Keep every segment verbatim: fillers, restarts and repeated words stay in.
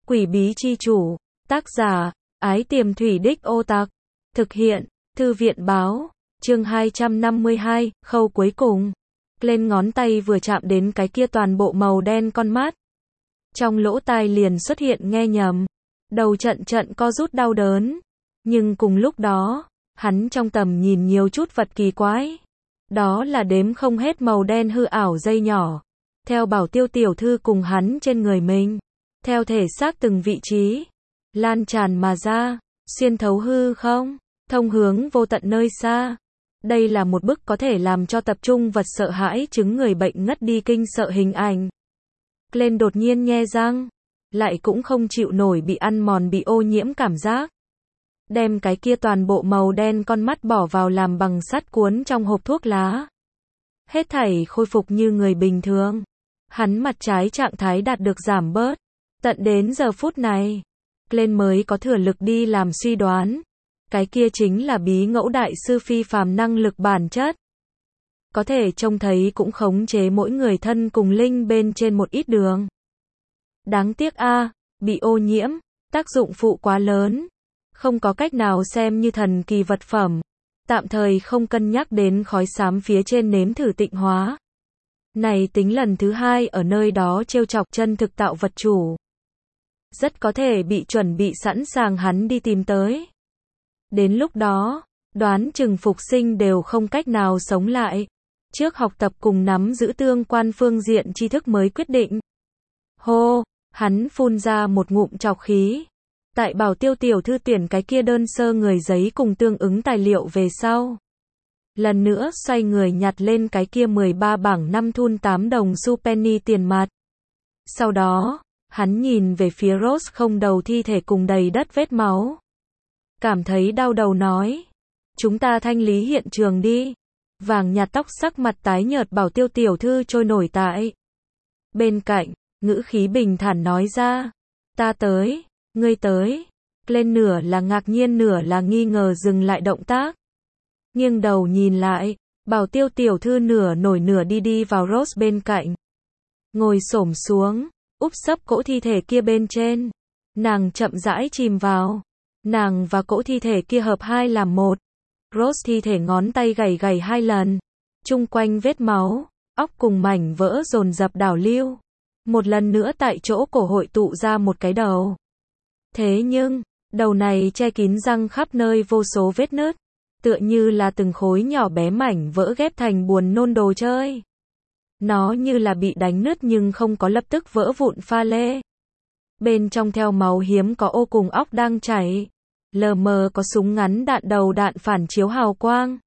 Quỷ bí chi chủ. Tác giả, Ái Tiềm Thủy Đích Ô Tặc. Thực hiện, Thư viện báo. Chương hai trăm năm mươi hai, khâu cuối cùng. Lên ngón tay vừa chạm đến cái kia toàn bộ màu đen con mắt. Trong lỗ tai liền xuất hiện nghe nhầm. Đầu trận trận co rút đau đớn. Nhưng cùng lúc đó, hắn trong tầm nhìn nhiều chút vật kỳ quái. Đó là đếm không hết màu đen hư ảo dây nhỏ. Theo Bảo Tiêu tiểu thư cùng hắn trên người mình. Theo thể xác từng vị trí. Lan tràn mà ra. Xuyên thấu hư không. Thông hướng vô tận nơi xa. Đây là một bức có thể làm cho tập trung vật sợ hãi chứng người bệnh ngất đi kinh sợ hình ảnh. Lên đột nhiên nhe răng. Lại cũng không chịu nổi bị ăn mòn bị ô nhiễm cảm giác. Đem cái kia toàn bộ màu đen con mắt bỏ vào làm bằng sắt cuốn trong hộp thuốc lá. Hết thảy khôi phục như người bình thường. Hắn mặt trái trạng thái đạt được giảm bớt. Tận đến giờ phút này, lên mới có thừa lực đi làm suy đoán. Cái kia chính là bí ngẫu đại sư phi phàm năng lực bản chất. Có thể trông thấy cũng khống chế mỗi người thân cùng linh bên trên một ít đường. Đáng tiếc a, bị ô nhiễm, tác dụng phụ quá lớn. Không có cách nào xem như thần kỳ vật phẩm. Tạm thời không cân nhắc đến khói xám phía trên nếm thử tịnh hóa. Này tính lần thứ hai ở nơi đó trêu chọc chân thực tạo vật chủ. Rất có thể bị chuẩn bị sẵn sàng hắn đi tìm tới. Đến lúc đó, đoán chừng phục sinh đều không cách nào sống lại. Trước học tập cùng nắm giữ tương quan phương diện tri thức mới quyết định. Hô, hắn phun ra một ngụm trọc khí. Tại Bảo Tiêu tiểu thư tuyển cái kia đơn sơ người giấy cùng tương ứng tài liệu về sau. Lần nữa xoay người nhặt lên cái kia mười ba bảng năm thun tám đồng xu penny tiền mặt. Sau đó, hắn nhìn về phía Rose không đầu thi thể cùng đầy đất vết máu. Cảm thấy đau đầu nói. Chúng ta thanh lý hiện trường đi. Vàng nhạt tóc sắc mặt tái nhợt Bảo Tiêu tiểu thư trôi nổi tại bên cạnh, ngữ khí bình thản nói ra. Ta tới, ngươi tới. Lên nửa là ngạc nhiên nửa là nghi ngờ dừng lại động tác. Nghiêng đầu nhìn lại, Bảo Tiêu tiểu thư nửa nổi nửa đi đi vào Rose bên cạnh. Ngồi xổm xuống, úp sấp cỗ thi thể kia bên trên. Nàng chậm rãi chìm vào. Nàng và cỗ thi thể kia hợp hai làm một. Rose thi thể ngón tay gảy gảy hai lần. Chung quanh vết máu, óc cùng mảnh vỡ dồn dập đảo lưu. Một lần nữa tại chỗ cổ hội tụ ra một cái đầu. Thế nhưng, đầu này che kín răng khắp nơi vô số vết nứt. Tựa như là từng khối nhỏ bé mảnh vỡ ghép thành buồn nôn đồ chơi. Nó như là bị đánh nứt nhưng không có lập tức vỡ vụn pha lê. Bên trong theo máu hiếm có ô cùng óc đang chảy. Lờ mờ có súng ngắn đạn đầu đạn phản chiếu hào quang.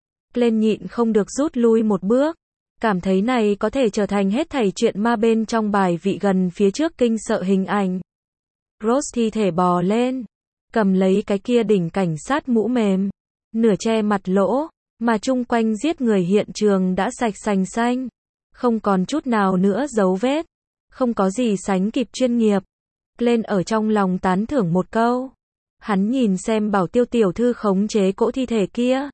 Lên nhịn không được rút lui một bước. Cảm thấy này có thể trở thành hết thảy chuyện ma bên trong bài vị gần phía trước kinh sợ hình ảnh. Rose thi thể bò lên. Cầm lấy cái kia đỉnh cảnh sát mũ mềm. Nửa che mặt lỗ. Mà chung quanh giết người hiện trường đã sạch sành xanh. Không còn chút nào nữa dấu vết. Không có gì sánh kịp chuyên nghiệp. Lên ở trong lòng tán thưởng một câu. Hắn nhìn xem Bảo Tiêu tiểu thư khống chế cỗ thi thể kia.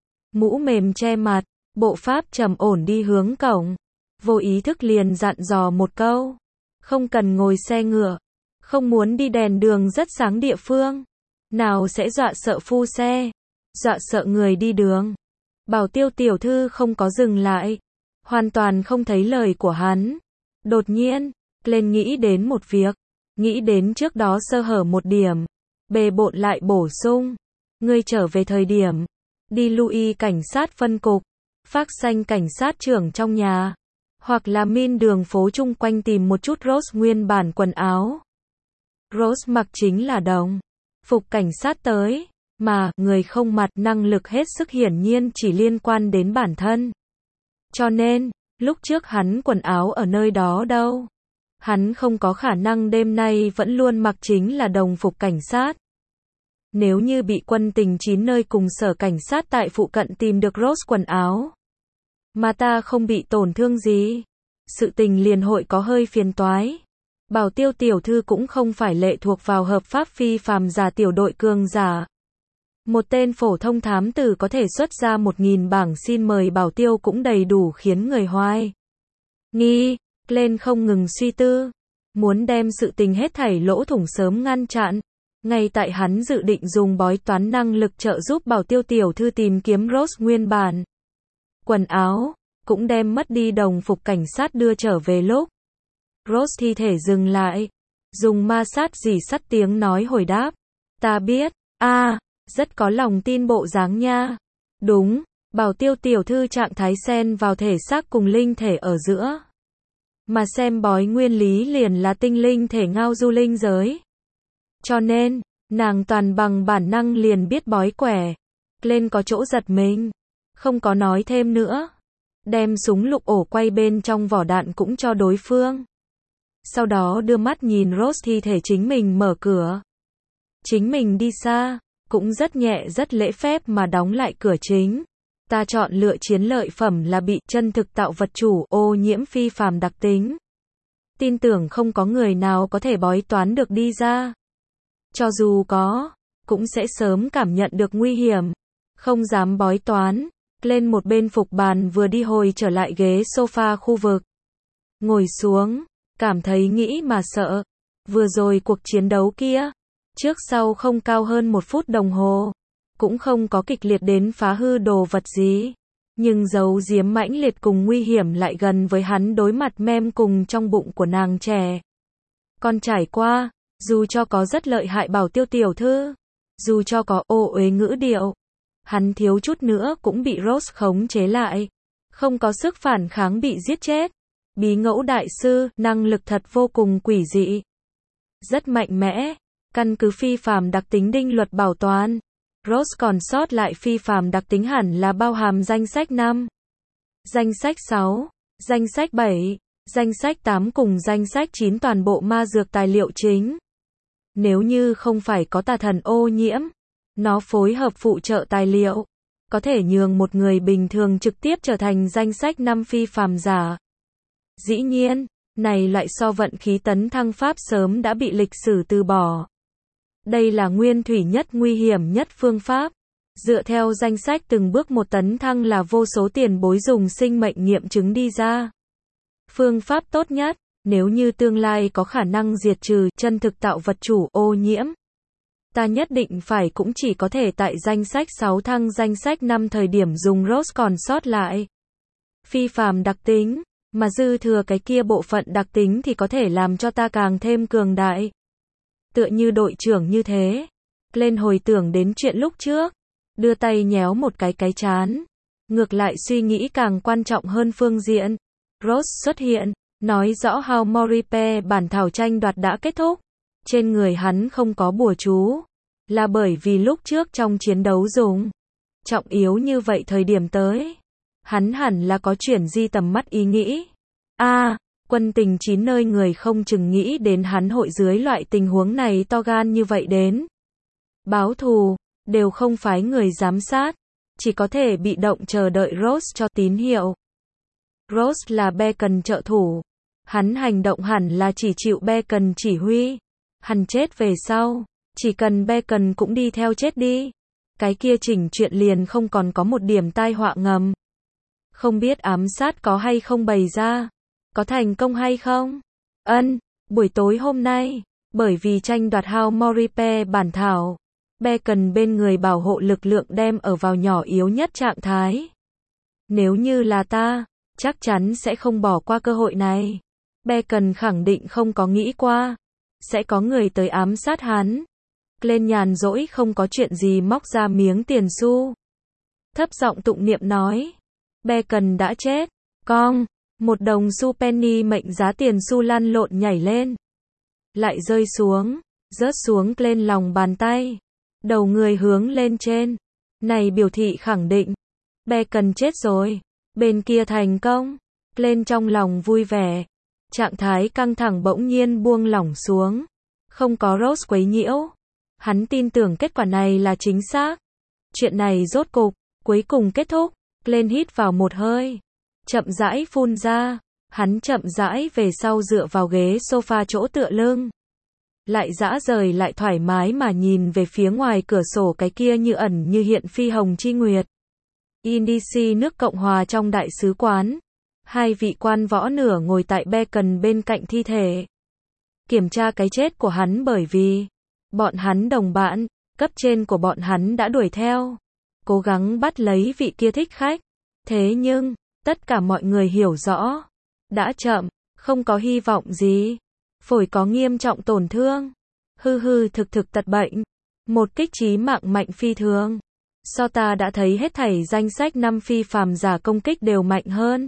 Mũ mềm che mặt, bộ pháp trầm ổn đi hướng cổng. Vô ý thức liền dặn dò một câu. Không cần ngồi xe ngựa. Không muốn đi đèn đường rất sáng địa phương. Nào sẽ dọa sợ phu xe. Dọa sợ người đi đường. Bảo Tiêu tiểu thư không có dừng lại. Hoàn toàn không thấy lời của hắn. Đột nhiên, lên nghĩ đến một việc. Nghĩ đến trước đó sơ hở một điểm. Bề bộn lại bổ sung. Ngươi trở về thời điểm. Đi Louis cảnh sát phân cục. Phác xanh cảnh sát trưởng trong nhà. Hoặc là min đường phố chung quanh tìm một chút Rose nguyên bản quần áo. Rose mặc chính là đồng phục cảnh sát tới. Mà, người không mặt năng lực hết sức hiển nhiên chỉ liên quan đến bản thân. Cho nên, lúc trước hắn quần áo ở nơi đó đâu. Hắn không có khả năng đêm nay vẫn luôn mặc chính là đồng phục cảnh sát. Nếu như bị quân tình chín nơi cùng sở cảnh sát tại phụ cận tìm được Rose quần áo. Mà ta không bị tổn thương gì. Sự tình liền hội có hơi phiền toái. Bảo Tiêu tiểu thư cũng không phải lệ thuộc vào hợp pháp phi phàm giả tiểu đội cường giả. Một tên phổ thông thám tử có thể xuất ra một nghìn bảng xin mời Bảo Tiêu cũng đầy đủ khiến người hoài nghi. Lên không ngừng suy tư. muốn đem sự tình hết thảy lỗ thủng sớm ngăn chặn. Ngay tại hắn dự định dùng bói toán năng lực trợ giúp Bảo Tiêu tiểu thư tìm kiếm Rose nguyên bản quần áo, cũng đem mất đi đồng phục cảnh sát đưa trở về lúc Rose thi thể dừng lại, dùng ma sát dì sắt tiếng nói hồi đáp. Ta biết, a à, rất có lòng tin bộ dáng nha. Đúng, Bảo Tiêu tiểu thư trạng thái xen vào thể xác cùng linh thể ở giữa. Mà xem bói nguyên lý liền là tinh linh thể ngao du linh giới. Cho nên, nàng toàn bằng bản năng liền biết bói quẻ. Lên có chỗ giật mình, không có nói thêm nữa. Đem súng lục ổ quay bên trong vỏ đạn cũng cho đối phương. Sau đó đưa mắt nhìn Rose thi thể chính mình mở cửa. Chính mình đi xa, cũng rất nhẹ rất lễ phép mà đóng lại cửa chính. Ta chọn lựa chiến lợi phẩm là bị chân thực tạo vật chủ ô nhiễm phi phàm đặc tính. Tin tưởng không có người nào có thể bói toán được đi ra. Cho dù có, cũng sẽ sớm cảm nhận được nguy hiểm. Không dám bói toán. Lên một bên phục bàn vừa đi hồi trở lại ghế sofa khu vực. Ngồi xuống, cảm thấy nghĩ mà sợ. Vừa rồi cuộc chiến đấu kia, trước sau không cao hơn một phút đồng hồ. Cũng không có kịch liệt đến phá hư đồ vật gì. Nhưng giấu giếm mãnh liệt cùng nguy hiểm lại gần với hắn đối mặt mem cùng trong bụng của nàng trẻ. Còn trải qua, dù cho có rất lợi hại Bảo Tiêu tiểu thư, dù cho có ô uế ngữ điệu, hắn thiếu chút nữa cũng bị Rose khống chế lại. Không có sức phản kháng bị giết chết. Bí ngẫu đại sư, năng lực thật vô cùng quỷ dị. Rất mạnh mẽ. Căn cứ phi phàm đặc tính định luật bảo toàn. Rose còn sót lại phi phàm đặc tính hẳn là bao hàm danh sách năm, danh sách sáu, danh sách bảy, danh sách tám cùng danh sách chín toàn bộ ma dược tài liệu chính. Nếu như không phải có tà thần ô nhiễm, nó phối hợp phụ trợ tài liệu, có thể nhường một người bình thường trực tiếp trở thành danh sách năm phi phàm giả. Dĩ nhiên, này loại so vận khí tấn thăng pháp sớm đã bị lịch sử từ bỏ. Đây là nguyên thủy nhất nguy hiểm nhất phương pháp. Dựa theo danh sách từng bước một tấn thăng là vô số tiền bối dùng sinh mệnh nghiệm chứng đi ra. Phương pháp tốt nhất, nếu như tương lai có khả năng diệt trừ chân thực tạo vật chủ ô nhiễm. Ta nhất định phải cũng chỉ có thể tại danh sách sáu thăng danh sách năm thời điểm dùng Rose còn sót lại. Phi phàm đặc tính, mà dư thừa cái kia bộ phận đặc tính thì có thể làm cho ta càng thêm cường đại. Tựa như đội trưởng như thế. Lên hồi tưởng đến chuyện lúc trước. Đưa tay nhéo một cái cái chán. Ngược lại suy nghĩ càng quan trọng hơn phương diện. Rose xuất hiện, nói rõ How Moripe bản thảo tranh đoạt đã kết thúc. Trên người hắn không có bùa chú. Là bởi vì lúc trước trong chiến đấu dùng. Trọng yếu như vậy thời điểm tới. Hắn hẳn là có chuyển di tầm mắt ý nghĩ. a à, quân tình chín nơi người không chừng nghĩ đến hắn hội dưới loại tình huống này to gan như vậy đến. Báo thù, đều không phái người giám sát. Chỉ có thể bị động chờ đợi Rose cho tín hiệu. Rose là Bacon trợ thủ. Hắn hành động hẳn là chỉ chịu Bacon chỉ huy. Hắn chết về sau. Chỉ cần Bacon cũng đi theo chết đi. Cái kia chỉnh chuyện liền không còn có một điểm tai họa ngầm. Không biết ám sát có hay không bày ra. Có thành công hay không? Ân, buổi tối hôm nay, bởi vì tranh đoạt How Moripe bản thảo, Bacon bên người bảo hộ lực lượng đem ở vào nhỏ yếu nhất trạng thái. Nếu như là ta, chắc chắn sẽ không bỏ qua cơ hội này. Bacon khẳng định không có nghĩ qua. Sẽ có người tới ám sát hắn. Lên nhàn rỗi không có chuyện gì móc ra miếng tiền xu. Thấp giọng tụng niệm nói. Bacon đã chết. Con, một đồng xu penny mệnh giá tiền xu lăn lộn nhảy lên. Lại rơi xuống, rớt xuống lên lòng bàn tay. Đầu người hướng lên trên. Này biểu thị khẳng định. Bacon chết rồi. Bên kia thành công. Lên trong lòng vui vẻ. Trạng thái căng thẳng bỗng nhiên buông lỏng xuống. Không có Rose quấy nhiễu. Hắn tin tưởng kết quả này là chính xác. Chuyện này rốt cục, cuối cùng kết thúc. Lên hít vào một hơi. Chậm rãi phun ra. Hắn chậm rãi về sau dựa vào ghế sofa chỗ tựa lưng. Lại dã rời lại thoải mái mà nhìn về phía ngoài cửa sổ cái kia như ẩn như hiện phi hồng chi nguyệt. Indici nước Cộng hòa trong đại sứ quán. Hai vị quan võ nửa ngồi tại Bacon bên cạnh thi thể. kiểm tra cái chết của hắn bởi vì bọn hắn đồng bạn, cấp trên của bọn hắn đã đuổi theo, cố gắng bắt lấy vị kia thích khách. Thế nhưng, tất cả mọi người hiểu rõ, đã chậm, không có hy vọng gì. Phổi có nghiêm trọng tổn thương, hư hư thực thực tật bệnh, một kích chí mạng mạnh phi thường. So ta đã thấy hết thảy danh sách năm phi phàm giả công kích đều mạnh hơn.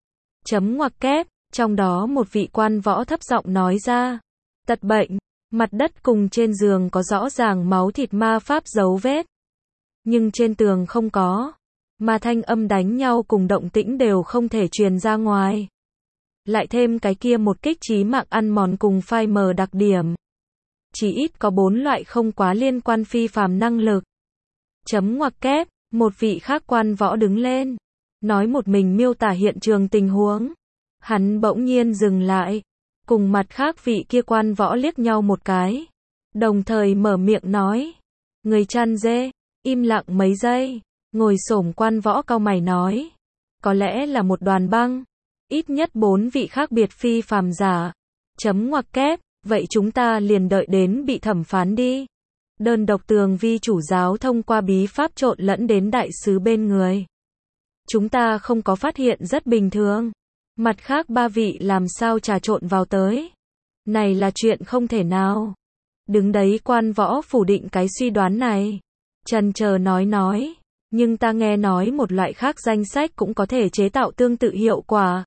Chấm ngoặc kép, trong đó một vị quan võ thấp giọng nói ra. Tật bệnh, mặt đất cùng trên giường có rõ ràng máu thịt ma pháp dấu vết. Nhưng trên tường không có, mà thanh âm đánh nhau cùng động tĩnh đều không thể truyền ra ngoài. Lại thêm cái kia một kích chí mạng ăn mòn cùng phai mờ đặc điểm. Chỉ ít có bốn loại không quá liên quan phi phàm năng lực. Chấm ngoặc kép, một vị khác quan võ đứng lên, nói một mình miêu tả hiện trường tình huống. Hắn bỗng nhiên dừng lại, cùng mặt khác vị kia quan võ liếc nhau một cái, đồng thời mở miệng nói. Người chăn dê, im lặng mấy giây, ngồi xổm quan võ cau mày nói. Có lẽ là một đoàn băng, ít nhất bốn vị khác biệt phi phàm giả. Chấm ngoặc kép, vậy chúng ta liền đợi đến bị thẩm phán đi. Đơn độc tường vi chủ giáo thông qua bí pháp trộn lẫn đến đại sứ bên người. Chúng ta không có phát hiện rất bình thường. Mặt khác ba vị làm sao trà trộn vào tới. Này là chuyện không thể nào. Đứng đấy quan võ phủ định cái suy đoán này. Chần chờ nói nói. Nhưng ta nghe nói một loại khác danh sách cũng có thể chế tạo tương tự hiệu quả.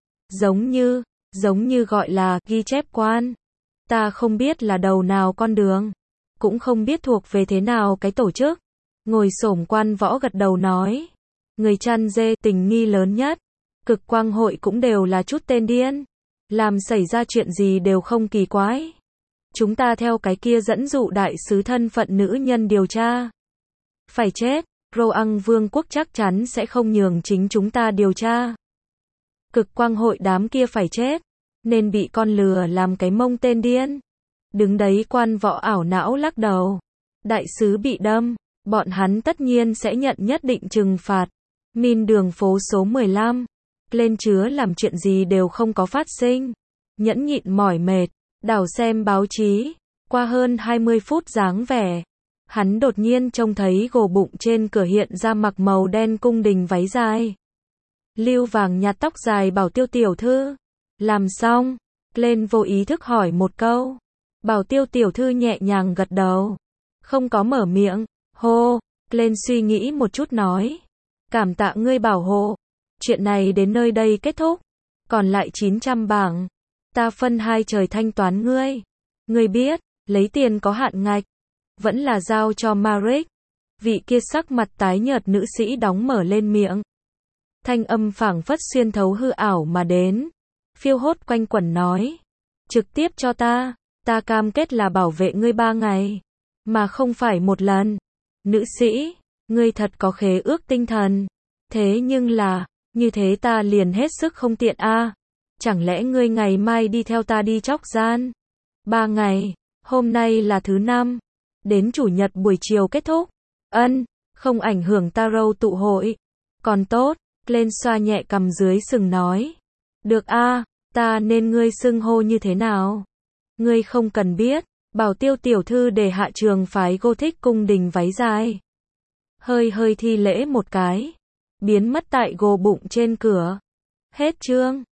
Giống như, giống như gọi là ghi chép quan. Ta không biết là đầu nào con đường. Cũng không biết thuộc về thế nào cái tổ chức. Ngồi xổm quan võ gật đầu nói. Người chăn dê tình nghi lớn nhất. Cực quang hội cũng đều là chút tên điên. Làm xảy ra chuyện gì đều không kỳ quái. Chúng ta theo cái kia dẫn dụ đại sứ thân phận nữ nhân điều tra. Phải chết, Roang Vương quốc chắc chắn sẽ không nhường chính chúng ta điều tra. Cực quang hội đám kia phải chết. Nên bị con lừa làm cái mông tên điên. Đứng đấy quan võ ảo não lắc đầu. Đại sứ bị đâm, bọn hắn tất nhiên sẽ nhận nhất định trừng phạt. Min đường phố số mười lăm. Lên chứa làm chuyện gì đều không có phát sinh. Nhẫn nhịn mỏi mệt, đảo xem báo chí. Qua hơn hai mươi phút dáng vẻ. Hắn đột nhiên trông thấy gồ bụng trên cửa hiện ra mặc màu đen cung đình váy dài. Lưu vàng nhạt tóc dài bảo Tiêu tiểu thư. Làm xong, lên vô ý thức hỏi một câu. Bảo Tiêu tiểu thư nhẹ nhàng gật đầu. Không có mở miệng. Hô, lên suy nghĩ một chút nói. Cảm tạ ngươi bảo hộ. Chuyện này đến nơi đây kết thúc. Còn lại chín trăm bảng. Ta phân hai trời thanh toán ngươi. Ngươi biết, lấy tiền có hạn ngạch. Vẫn là giao cho Maric. Vị kia sắc mặt tái nhợt nữ sĩ đóng mở lên miệng. Thanh âm phảng phất xuyên thấu hư ảo mà đến. Phiêu hốt quanh quẩn nói. Trực tiếp cho ta. Ta cam kết là bảo vệ ngươi ba ngày. Mà không phải một lần. Nữ sĩ, ngươi thật có khế ước tinh thần. Thế nhưng là, như thế ta liền hết sức không tiện a. À. Chẳng lẽ ngươi ngày mai đi theo ta đi chóc gian? Ba ngày, hôm nay là thứ năm. Đến chủ nhật buổi chiều kết thúc. Ân, không ảnh hưởng ta râu tụ hội. Còn tốt, lên xoa nhẹ cằm dưới sừng nói. Được a, à, ta nên ngươi xưng hô như thế nào? Ngươi không cần biết, bảo Tiêu tiểu thư để hạ trường phái Gothic cung đình váy dài. Hơi hơi thi lễ một cái. Biến mất tại gồ bụng trên cửa. Hết chương.